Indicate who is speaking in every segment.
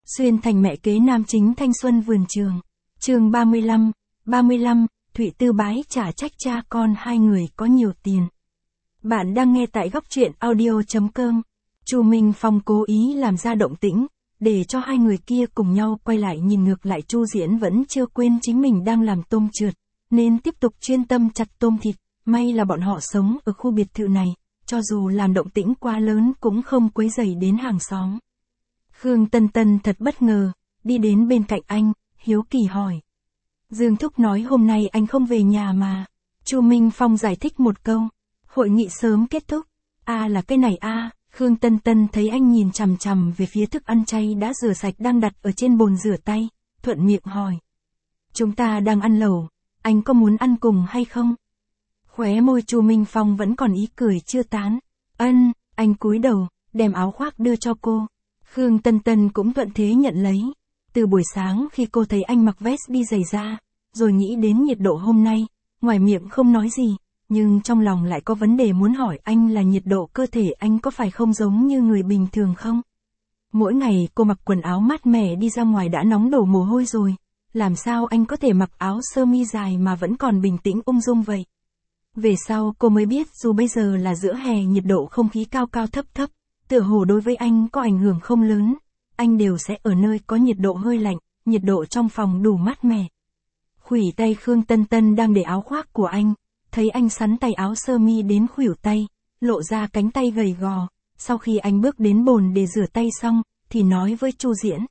Speaker 1: Xuyên thành mẹ kế nam chính thanh xuân vườn trường. Chương 35, Thụy Tư bái trả trách cha con hai người có nhiều tiền. Bạn đang nghe tại góc truyện audio.com. Chu Minh Phong cố ý làm ra động tĩnh, để cho hai người kia cùng nhau quay lại nhìn ngược lại Chu Diễn vẫn chưa quên chính mình đang làm tôm trượt, nên tiếp tục chuyên tâm chặt tôm thịt. May là bọn họ sống ở khu biệt thự này, cho dù làm động tĩnh quá lớn cũng không quấy rầy đến hàng xóm. Khương Tân Tân thật bất ngờ, đi đến bên cạnh anh, hiếu kỳ hỏi. Dương Thúc nói hôm nay anh không về nhà mà. Chu Minh Phong giải thích một câu. Hội nghị sớm kết thúc. Là cái này Khương Tân Tân thấy anh nhìn chằm chằm về phía thức ăn chay đã rửa sạch đang đặt ở trên bồn rửa tay, thuận miệng hỏi. Chúng ta đang ăn lẩu, anh có muốn ăn cùng hay không? Khóe môi Chu Minh Phong vẫn còn ý cười chưa tán. Anh cúi đầu, đem áo khoác đưa cho cô. Khương Tân Tân cũng thuận thế nhận lấy. Từ buổi sáng khi cô thấy anh mặc vest đi giày da, rồi nghĩ đến nhiệt độ hôm nay, ngoài miệng không nói gì, nhưng trong lòng lại có vấn đề muốn hỏi anh là nhiệt độ cơ thể anh có phải không giống như người bình thường không? Mỗi ngày cô mặc quần áo mát mẻ đi ra ngoài đã nóng đổ mồ hôi rồi, làm sao anh có thể mặc áo sơ mi dài mà vẫn còn bình tĩnh ung dung vậy? Về sau cô mới biết dù bây giờ là giữa hè nhiệt độ không khí cao cao thấp thấp, tựa hồ đối với anh có ảnh hưởng không lớn, anh đều sẽ ở nơi có nhiệt độ hơi lạnh, nhiệt độ trong phòng đủ mát mẻ. Khuỷu tay Khương Tân Tân đang để áo khoác của anh, thấy anh sắn tay áo sơ mi đến khuỷu tay, lộ ra cánh tay gầy gò, sau khi anh bước đến bồn để rửa tay xong, thì nói với Chu Diễn.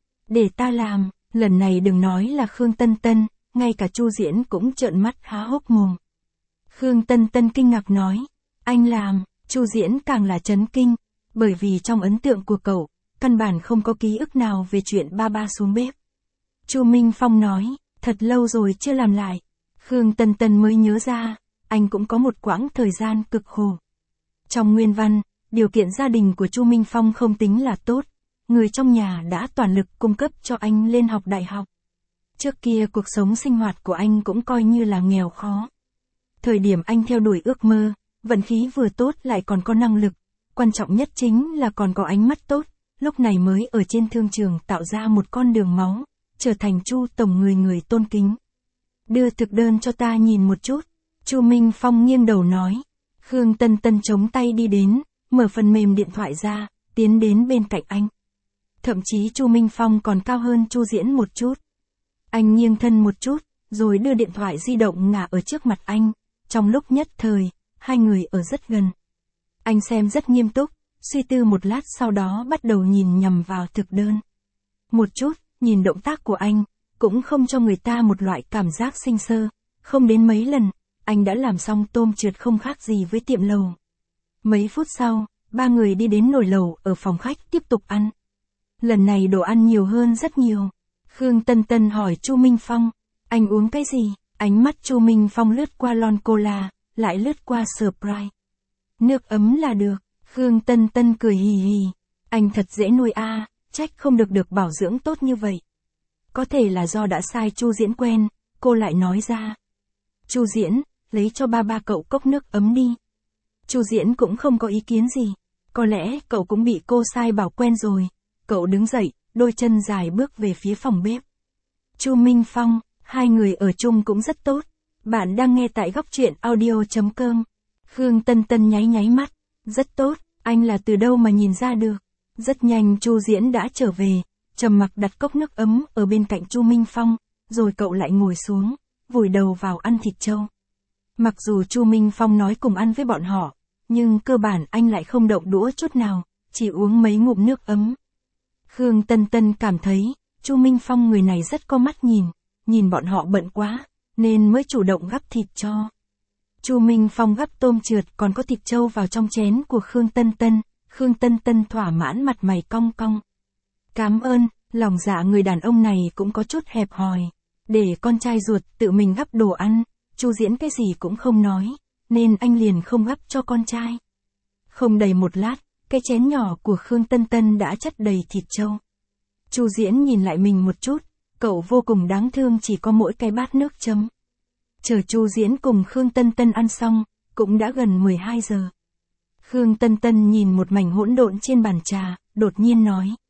Speaker 1: Để ta làm, lần này đừng nói là Khương Tân Tân, ngay cả Chu Diễn cũng trợn mắt há hốc mồm. Khương Tân Tân kinh ngạc nói, anh làm, Chu Diễn càng là chấn kinh, bởi vì trong ấn tượng của cậu, căn bản không có ký ức nào về chuyện ba xuống bếp. Chu Minh Phong nói, thật lâu rồi chưa làm lại. Khương Tân Tân mới nhớ ra, anh cũng có một quãng thời gian cực khổ. Trong nguyên văn, điều kiện gia đình của Chu Minh Phong không tính là tốt, người trong nhà đã toàn lực cung cấp cho anh lên học đại học. Trước kia cuộc sống sinh hoạt của anh cũng coi như là nghèo khó. Thời điểm anh theo đuổi ước mơ, vận khí vừa tốt lại còn có năng lực, quan trọng nhất chính là còn có ánh mắt tốt, lúc này mới ở trên thương trường tạo ra một con đường máu, trở thành Chu tổng người tôn kính. Đưa thực đơn cho ta nhìn một chút. Chu Minh Phong nghiêng đầu nói. Khương Tân Tân chống tay đi đến, mở phần mềm điện thoại ra, tiến đến bên cạnh anh. Thậm chí Chu Minh Phong còn cao hơn Chu Diễn một chút. Anh nghiêng thân một chút, rồi đưa điện thoại di động ngả ở trước mặt anh. Trong lúc nhất thời, hai người ở rất gần. Anh xem rất nghiêm túc, suy tư một lát sau đó bắt đầu nhìn nhằm vào thực đơn. Một chút, nhìn động tác của anh, cũng không cho người ta một loại cảm giác sinh sơ. Không đến mấy lần, anh đã làm xong tôm trượt không khác gì với tiệm lẩu. Mấy phút sau, ba người đi đến nồi lẩu ở phòng khách tiếp tục ăn. Lần này đồ ăn nhiều hơn rất nhiều. Khương Tân Tân hỏi Chu Minh Phong, anh uống cái gì? Ánh mắt Chu Minh Phong lướt qua lon cola, lại lướt qua Sprite. Nước ấm là được. Khương Tân Tân cười hì hì. Anh thật dễ nuôi trách không được bảo dưỡng tốt như vậy. Có thể là do đã sai Chu Diễn quen, cô lại nói ra. Chu Diễn, lấy cho ba cậu cốc nước ấm đi. Chu Diễn cũng không có ý kiến gì. Có lẽ cậu cũng bị cô sai bảo quen rồi. Cậu đứng dậy, đôi chân dài bước về phía phòng bếp. Chu Minh Phong, hai người ở chung cũng rất tốt. Bạn đang nghe tại góc truyện audio.com. Khương Tân Tân nháy mắt. Rất tốt, anh là từ đâu mà nhìn ra được. Rất nhanh Chu Diễn đã trở về, trầm mặc đặt cốc nước ấm ở bên cạnh Chu Minh Phong, rồi cậu lại ngồi xuống, vùi đầu vào ăn thịt trâu. Mặc dù Chu Minh Phong nói cùng ăn với bọn họ, nhưng cơ bản anh lại không động đũa chút nào, chỉ uống mấy ngụm nước ấm. Khương Tân Tân cảm thấy, Chu Minh Phong người này rất có mắt nhìn bọn họ bận quá, nên mới chủ động gắp thịt cho. Chu Minh Phong gắp tôm trượt còn có thịt trâu vào trong chén của Khương Tân Tân. Khương Tân Tân thỏa mãn mặt mày cong cong. Cảm ơn, lòng dạ người đàn ông này cũng có chút hẹp hòi. Để con trai ruột tự mình gắp đồ ăn, Chu Diễn cái gì cũng không nói, nên anh liền không gắp cho con trai. Không đầy một lát, cái chén nhỏ của Khương Tân Tân đã chất đầy thịt trâu. Chu Diễn nhìn lại mình một chút, cậu vô cùng đáng thương chỉ có mỗi cái bát nước chấm. Chờ Chu Diễn cùng Khương Tân Tân ăn xong, cũng đã gần 12 giờ. Khương Tân Tân nhìn một mảnh hỗn độn trên bàn trà, đột nhiên nói.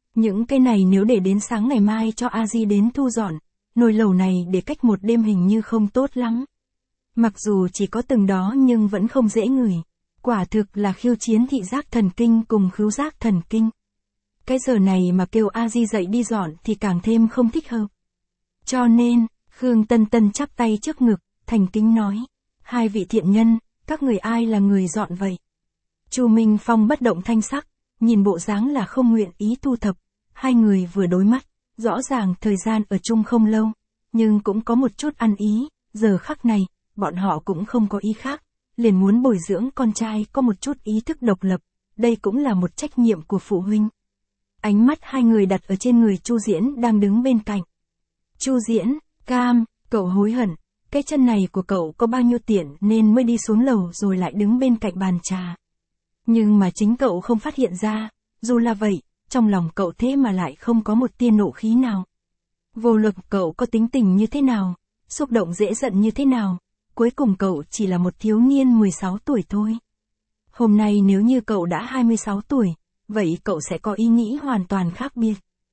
Speaker 1: Những cái này nếu để đến sáng ngày mai cho a di đến thu dọn, nồi lẩu này để cách một đêm hình như không tốt lắm. Mặc dù chỉ có từng đó nhưng vẫn không dễ ngửi. Quả thực là khiêu chiến thị giác thần kinh cùng khứu giác thần kinh. Cái giờ này mà kêu a di dậy đi dọn thì càng thêm không thích hợp. Cho nên, Khương Tân Tân chắp tay trước ngực, thành kính nói. Hai vị thiện nhân, các người ai là người dọn vậy? Chu Minh Phong bất động thanh sắc, nhìn bộ dáng là không nguyện ý thu thập. Hai người vừa đối mắt, rõ ràng thời gian ở chung không lâu, nhưng cũng có một chút ăn ý, giờ khắc này, bọn họ cũng không có ý khác, liền muốn bồi dưỡng con trai có một chút ý thức độc lập, đây cũng là một trách nhiệm của phụ huynh. Ánh mắt hai người đặt ở trên người Chu Diễn đang đứng bên cạnh. Chu Diễn, cam, cậu hối hận, cái chân này của cậu có bao nhiêu tiện nên mới đi xuống lầu rồi lại đứng bên cạnh bàn trà. Nhưng mà chính cậu không phát hiện ra, dù là vậy, trong lòng cậu thế mà lại không có một tia nộ khí nào. Vô luận cậu có tính tình như thế nào, xúc động dễ giận như thế nào, cuối cùng cậu chỉ là một thiếu niên 16 tuổi thôi. Hôm nay nếu như cậu đã 26 tuổi, vậy cậu sẽ có ý nghĩ hoàn toàn khác biệt.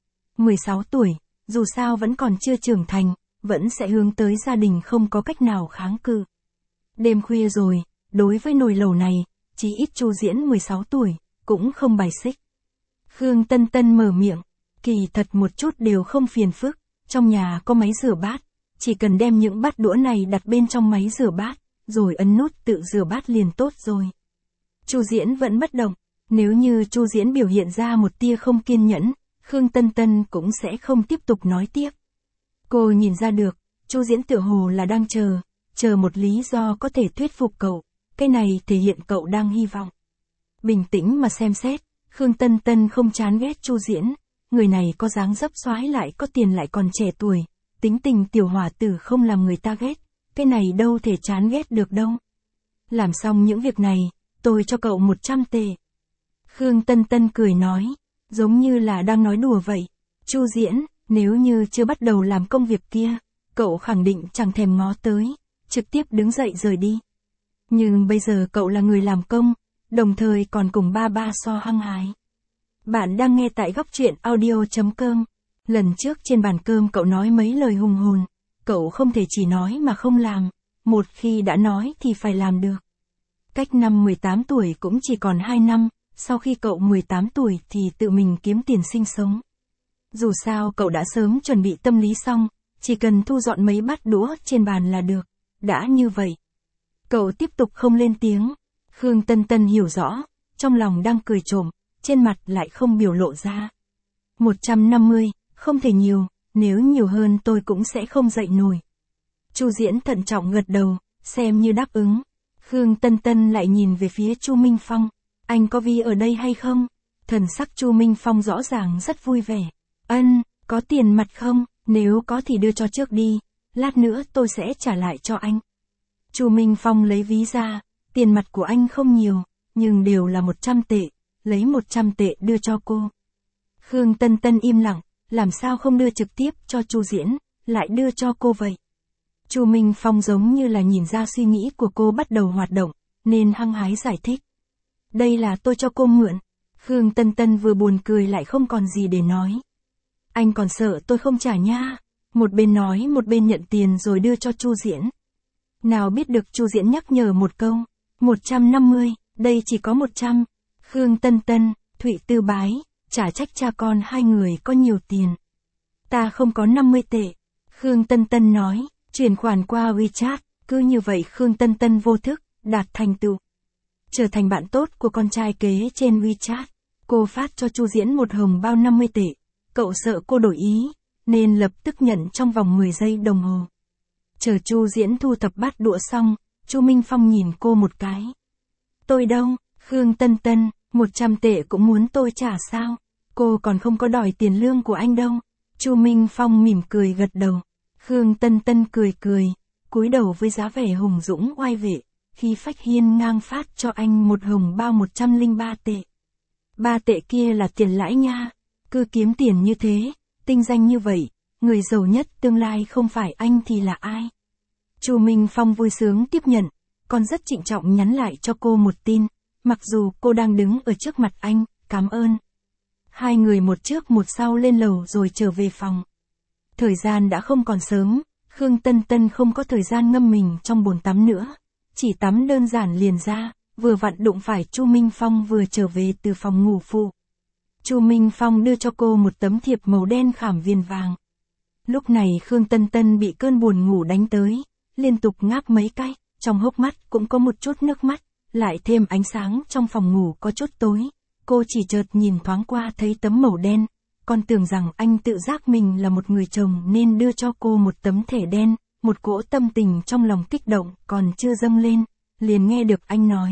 Speaker 1: 16 tuổi, dù sao vẫn còn chưa trưởng thành, vẫn sẽ hướng tới gia đình không có cách nào kháng cự. Đêm khuya rồi, đối với nồi lẩu này, chỉ ít Chu Diễn 16 tuổi, cũng không bài xích. Khương Tân Tân mở miệng, kỳ thật một chút đều không phiền phức, trong nhà có máy rửa bát, chỉ cần đem những bát đũa này đặt bên trong máy rửa bát, rồi ấn nút tự rửa bát liền tốt rồi. Chu Diễn vẫn bất động, nếu như Chu Diễn biểu hiện ra một tia không kiên nhẫn, Khương Tân Tân cũng sẽ không tiếp tục nói tiếp. Cô nhìn ra được, Chu Diễn tựa hồ là đang chờ một lý do có thể thuyết phục cậu, cái này thể hiện cậu đang hy vọng. Bình tĩnh mà xem xét, Khương Tân Tân không chán ghét Chu Diễn, người này có dáng dấp soái lại có tiền lại còn trẻ tuổi, tính tình tiểu hỏa tử không làm người ta ghét, cái này đâu thể chán ghét được đâu. Làm xong những việc này, tôi cho cậu 100 tệ. Khương Tân Tân cười nói, giống như là đang nói đùa vậy. Chu Diễn, nếu như chưa bắt đầu làm công việc kia, cậu khẳng định chẳng thèm ngó tới, trực tiếp đứng dậy rời đi. Nhưng bây giờ cậu là người làm công, đồng thời còn cùng ba so hăng hái. Bạn đang nghe tại góc truyện audio.com. Lần trước trên bàn cơm cậu nói mấy lời hùng hồn, cậu không thể chỉ nói mà không làm, một khi đã nói thì phải làm được. Cách năm 18 tuổi cũng chỉ còn 2 năm, sau khi cậu 18 tuổi thì tự mình kiếm tiền sinh sống. Dù sao cậu đã sớm chuẩn bị tâm lý xong, chỉ cần thu dọn mấy bát đũa trên bàn là được, đã như vậy. Cậu tiếp tục không lên tiếng, Khương Tân Tân hiểu rõ, trong lòng đang cười trộm, trên mặt lại không biểu lộ ra. 150, không thể nhiều, nếu nhiều hơn tôi cũng sẽ không dậy nổi. Chu Diễn thận trọng gật đầu, xem như đáp ứng. Khương Tân Tân lại nhìn về phía Chu Minh Phong, anh có vi ở đây hay không? Thần sắc Chu Minh Phong rõ ràng rất vui vẻ. Ân, có tiền mặt không? Nếu có thì đưa cho trước đi, lát nữa tôi sẽ trả lại cho anh. Chu Minh Phong lấy ví ra, tiền mặt của anh không nhiều, nhưng đều là 100 tệ, lấy 100 tệ đưa cho cô. Khương Tân Tân im lặng, làm sao không đưa trực tiếp cho Chu Diễn, lại đưa cho cô vậy? Chu Minh Phong giống như là nhìn ra suy nghĩ của cô bắt đầu hoạt động, nên hăng hái giải thích. Đây là tôi cho cô mượn. Khương Tân Tân vừa buồn cười lại không còn gì để nói. Anh còn sợ tôi không trả nha. Một bên nói một bên nhận tiền rồi đưa cho Chu Diễn. Nào biết được Chu Diễn nhắc nhở một câu. 150, đây chỉ có 100. Khương Tân Tân, Thụy Tư bái, chả trách cha con hai người có nhiều tiền. Ta không có 50 tệ. Khương Tân Tân nói, chuyển khoản qua WeChat, cứ như vậy Khương Tân Tân vô thức, đạt thành tựu. Trở thành bạn tốt của con trai kế trên WeChat. Cô phát cho Chu Diễn một hồng bao 50 tệ. Cậu sợ cô đổi ý, nên lập tức nhận trong vòng 10 giây đồng hồ. Chờ Chu Diễn thu thập bát đũa xong, Chu Minh Phong nhìn cô một cái. Tôi đâu, Khương Tân Tân, 100 tệ cũng muốn tôi trả sao? Cô còn không có đòi tiền lương của anh đâu. Chu Minh Phong mỉm cười gật đầu. Khương Tân Tân cười, cúi đầu với giá vẻ hùng dũng oai vệ, khi phách hiên ngang phát cho anh một hồng bao 103 tệ. 3 tệ kia là tiền lãi nha. Cứ kiếm tiền như thế, tinh danh như vậy, người giàu nhất tương lai không phải anh thì là ai? Chu Minh Phong vui sướng tiếp nhận, còn rất trịnh trọng nhắn lại cho cô một tin, mặc dù cô đang đứng ở trước mặt anh, cảm ơn. Hai người một trước một sau lên lầu rồi trở về phòng. Thời gian đã không còn sớm, Khương Tân Tân không có thời gian ngâm mình trong bồn tắm nữa. Chỉ tắm đơn giản liền ra, vừa vặn đụng phải Chu Minh Phong vừa trở về từ phòng ngủ phụ. Chu Minh Phong đưa cho cô một tấm thiệp màu đen khảm viền vàng. Lúc này Khương Tân Tân bị cơn buồn ngủ đánh tới, liên tục ngáp mấy cái, trong hốc mắt cũng có một chút nước mắt, lại thêm ánh sáng trong phòng ngủ có chút tối. Cô chỉ chợt nhìn thoáng qua thấy tấm màu đen, còn tưởng rằng anh tự giác mình là một người chồng nên đưa cho cô một tấm thẻ đen, một cỗ tâm tình trong lòng kích động còn chưa dâng lên, liền nghe được anh nói.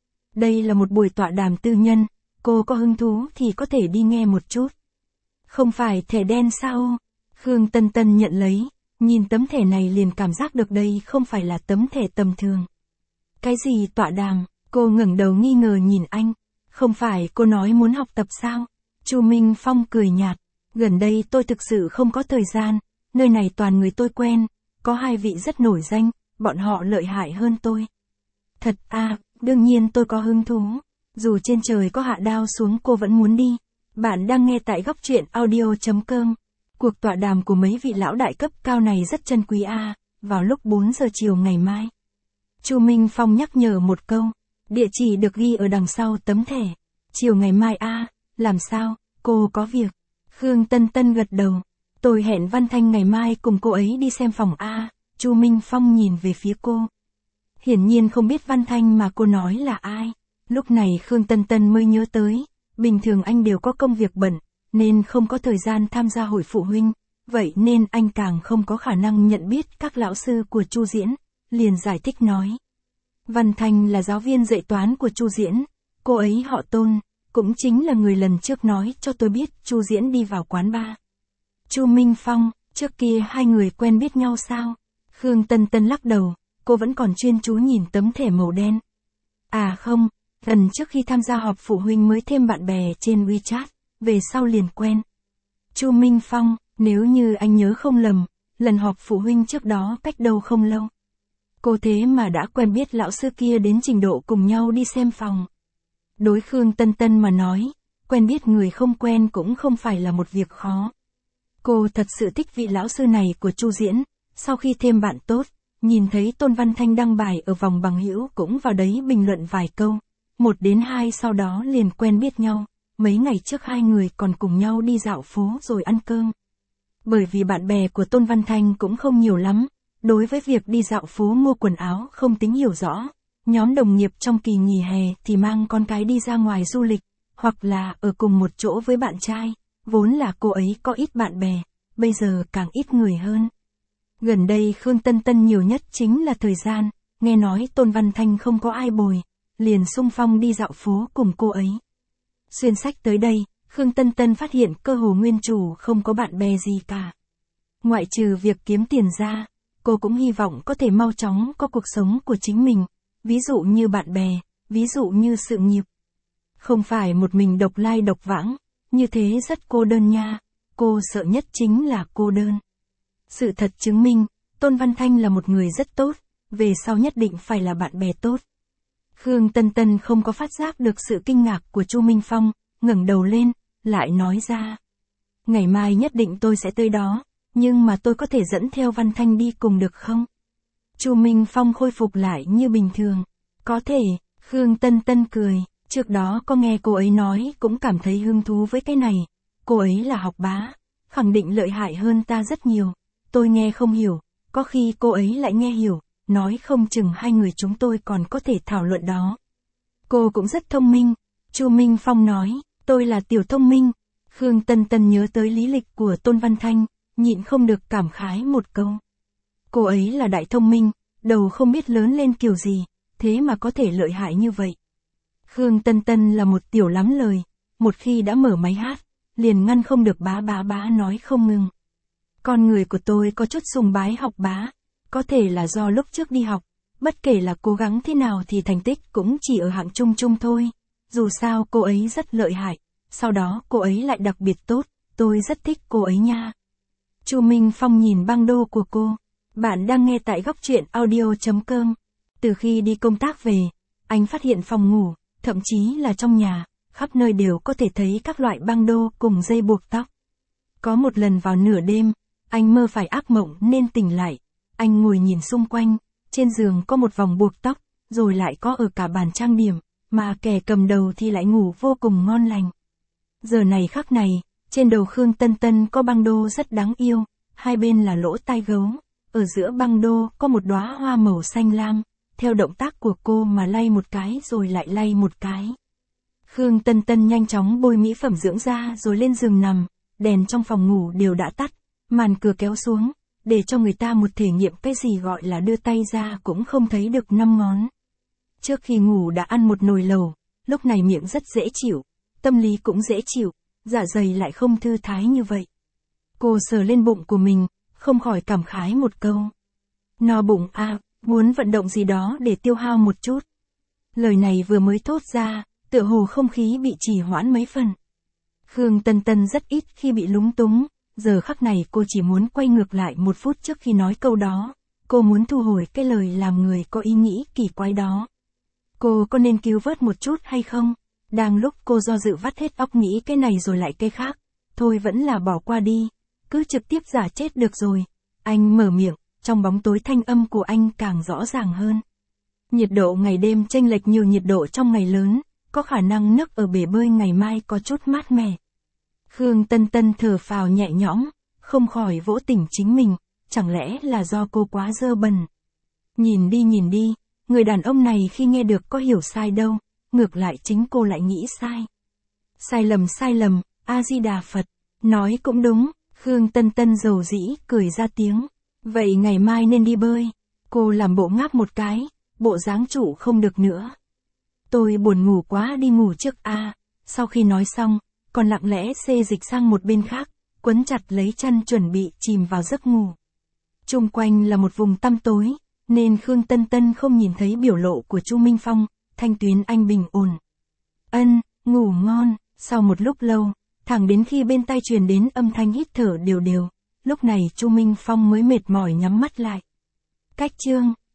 Speaker 1: Đây là một buổi tọa đàm tư nhân, cô có hứng thú thì có thể đi nghe một chút. Không phải thẻ đen sao? Khương Tân Tân nhận lấy, nhìn tấm thẻ này liền cảm giác được đây không phải là tấm thẻ tầm thường. Cái gì tọa đàm? Cô ngẩng đầu nghi ngờ nhìn anh. Không phải cô nói muốn học tập sao? Chu Minh Phong cười nhạt. Gần đây tôi thực sự không có thời gian, nơi này toàn người tôi quen, có hai vị rất nổi danh, bọn họ lợi hại hơn tôi. Thật à, đương nhiên tôi có hứng thú. Dù trên trời có hạ đao xuống cô vẫn muốn đi. Bạn đang nghe tại góc truyện audio.com. Cuộc tọa đàm của mấy vị lão đại cấp cao này rất chân quý à, vào lúc 4 giờ chiều ngày mai. Chu Minh Phong nhắc nhở một câu. Địa chỉ được ghi ở đằng sau tấm thẻ. Chiều ngày mai à, làm sao, cô có việc. Khương Tân Tân gật đầu. Tôi hẹn Văn Thanh ngày mai cùng cô ấy đi xem phòng à. Chu Minh Phong nhìn về phía cô. Hiển nhiên không biết Văn Thanh mà cô nói là ai. Lúc này Khương Tân Tân mới nhớ tới. Bình thường anh đều có công việc bận, nên không có thời gian tham gia hội phụ huynh. Vậy nên anh càng không có khả năng nhận biết các lão sư của Chu Diễn. Liền giải thích nói. Văn Thanh là giáo viên dạy toán của Chu Diễn. Cô ấy họ Tôn, cũng chính là người lần trước nói cho tôi biết Chu Diễn đi vào quán bar. Chu Minh Phong, trước kia hai người quen biết nhau sao? Khương Tân Tân lắc đầu, cô vẫn còn chuyên chú nhìn tấm thẻ màu đen. À không, lần trước khi tham gia họp phụ huynh mới thêm bạn bè trên WeChat, về sau liền quen. Chu Minh Phong, nếu như anh nhớ không lầm, lần họp phụ huynh trước đó cách đâu không lâu. Cô thế mà đã quen biết lão sư kia đến trình độ cùng nhau đi xem phòng. Đối Khương Tân Tân mà nói, quen biết người không quen cũng không phải là một việc khó. Cô thật sự thích vị lão sư này của Chu Diễn, sau khi thêm bạn tốt, nhìn thấy Tôn Văn Thanh đăng bài ở vòng bằng hữu cũng vào đấy bình luận vài câu, 1 đến 2 sau đó liền quen biết nhau, mấy ngày trước hai người còn cùng nhau đi dạo phố rồi ăn cơm. Bởi vì bạn bè của Tôn Văn Thanh cũng không nhiều lắm, đối với việc đi dạo phố mua quần áo không tính hiểu rõ. Nhóm đồng nghiệp trong kỳ nghỉ hè thì mang con cái đi ra ngoài du lịch, hoặc là ở cùng một chỗ với bạn trai, vốn là cô ấy có ít bạn bè, bây giờ càng ít người hơn. Gần đây Khương Tân Tân nhiều nhất chính là thời gian, nghe nói Tôn Văn Thanh không có ai bồi, liền xung phong đi dạo phố cùng cô ấy. Xuyên sách tới đây, Khương Tân Tân phát hiện cơ hồ nguyên chủ không có bạn bè gì cả. Ngoại trừ việc kiếm tiền ra, cô cũng hy vọng có thể mau chóng có cuộc sống của chính mình. Ví dụ như bạn bè, ví dụ như sự nghiệp. Không phải một mình độc lai độc vãng, như thế rất cô đơn nha, cô sợ nhất chính là cô đơn. Sự thật chứng minh, Tôn Văn Thanh là một người rất tốt, về sau nhất định phải là bạn bè tốt. Khương Tân Tân không có phát giác được sự kinh ngạc của Chu Minh Phong, ngẩng đầu lên, lại nói ra. Ngày mai nhất định tôi sẽ tới đó, nhưng mà tôi có thể dẫn theo Văn Thanh đi cùng được không? Chu Minh Phong khôi phục lại như bình thường. Có thể, Khương Tân Tân cười, trước đó có nghe cô ấy nói cũng cảm thấy hứng thú với cái này. Cô ấy là học bá, khẳng định lợi hại hơn ta rất nhiều. Tôi nghe không hiểu, có khi cô ấy lại nghe hiểu, nói không chừng hai người chúng tôi còn có thể thảo luận đó. Cô cũng rất thông minh. Chu Minh Phong nói, tôi là tiểu thông minh. Khương Tân Tân nhớ tới lý lịch của Tôn Văn Thanh, nhịn không được cảm khái một câu. Cô ấy là đại thông minh, đầu không biết lớn lên kiểu gì, thế mà có thể lợi hại như vậy. Khương Tân Tân là một tiểu lắm lời, một khi đã mở máy hát, liền ngăn không được bá nói không ngừng. Con người của tôi có chút sùng bái học bá, có thể là do lúc trước đi học, bất kể là cố gắng thế nào thì thành tích cũng chỉ ở hạng trung trung thôi. Dù sao cô ấy rất lợi hại, sau đó cô ấy lại đặc biệt tốt, tôi rất thích cô ấy nha. Chu Minh Phong nhìn băng đô của cô. Bạn đang nghe tại góc truyện audio.com. Từ khi đi công tác về, anh phát hiện phòng ngủ, thậm chí là trong nhà, khắp nơi đều có thể thấy các loại băng đô cùng dây buộc tóc. Có một lần vào nửa đêm, anh mơ phải ác mộng nên tỉnh lại. Anh ngồi nhìn xung quanh, trên giường có một vòng buộc tóc, rồi lại có ở cả bàn trang điểm, mà kẻ cầm đầu thì lại ngủ vô cùng ngon lành. Giờ này khắc này, trên đầu Khương Tân Tân có băng đô rất đáng yêu, hai bên là lỗ tai gấu, ở giữa băng đô có một đóa hoa màu xanh lam, theo động tác của cô mà lay một cái rồi lại lay một cái. Khương Tân Tân nhanh chóng bôi mỹ phẩm dưỡng da rồi lên giường nằm, đèn trong phòng ngủ đều đã tắt, màn cửa kéo xuống, để cho người ta một thể nghiệm cái gì gọi là đưa tay ra cũng không thấy được 5 ngón. Trước khi ngủ đã ăn một nồi lẩu, lúc này miệng rất dễ chịu, tâm lý cũng dễ chịu, dạ dày lại không thư thái như vậy. Cô sờ lên bụng của mình, không khỏi cảm khái một câu. No bụng à, muốn vận động gì đó để tiêu hao một chút. Lời này vừa mới thốt ra, tựa hồ không khí bị trì hoãn mấy phần. Khương Tân Tân rất ít khi bị lúng túng, giờ khắc này cô chỉ muốn quay ngược lại một phút trước khi nói câu đó. Cô muốn thu hồi cái lời làm người có ý nghĩ kỳ quái đó. Cô có nên cứu vớt một chút hay không? Đang lúc cô do dự vắt hết óc nghĩ cái này rồi lại cái khác. Thôi vẫn là bỏ qua đi, cứ trực tiếp giả chết được rồi. Anh mở miệng, trong bóng tối thanh âm của anh càng rõ ràng hơn. Nhiệt độ ngày đêm chênh lệch nhiều nhiệt độ trong ngày lớn, có khả năng nước ở bể bơi ngày mai có chút mát mẻ. Khương Tân Tân thở phào nhẹ nhõm, không khỏi vỗ tỉnh chính mình, chẳng lẽ là do cô quá dơ bẩn. Nhìn đi, người đàn ông này khi nghe được có hiểu sai đâu, ngược lại chính cô lại nghĩ sai. Sai lầm, A-di-đà Phật, nói cũng đúng, Khương Tân Tân dầu dĩ cười ra tiếng. Vậy ngày mai nên đi bơi. Cô làm bộ ngáp một cái, bộ dáng chủ không được nữa. Tôi buồn ngủ quá đi ngủ trước a. Sau khi nói xong, còn lặng lẽ xê dịch sang một bên khác, quấn chặt lấy chăn chuẩn bị chìm vào giấc ngủ. Chung quanh là một vùng tăm tối, nên Khương Tân Tân không nhìn thấy biểu lộ của Chu Minh Phong. Thanh Tuyến anh bình ổn. Ngủ ngon. Sau một lúc lâu, thẳng đến khi bên tai truyền đến âm thanh hít thở đều đều, lúc này Chu Minh Phong mới mệt mỏi nhắm mắt lại. Cách chương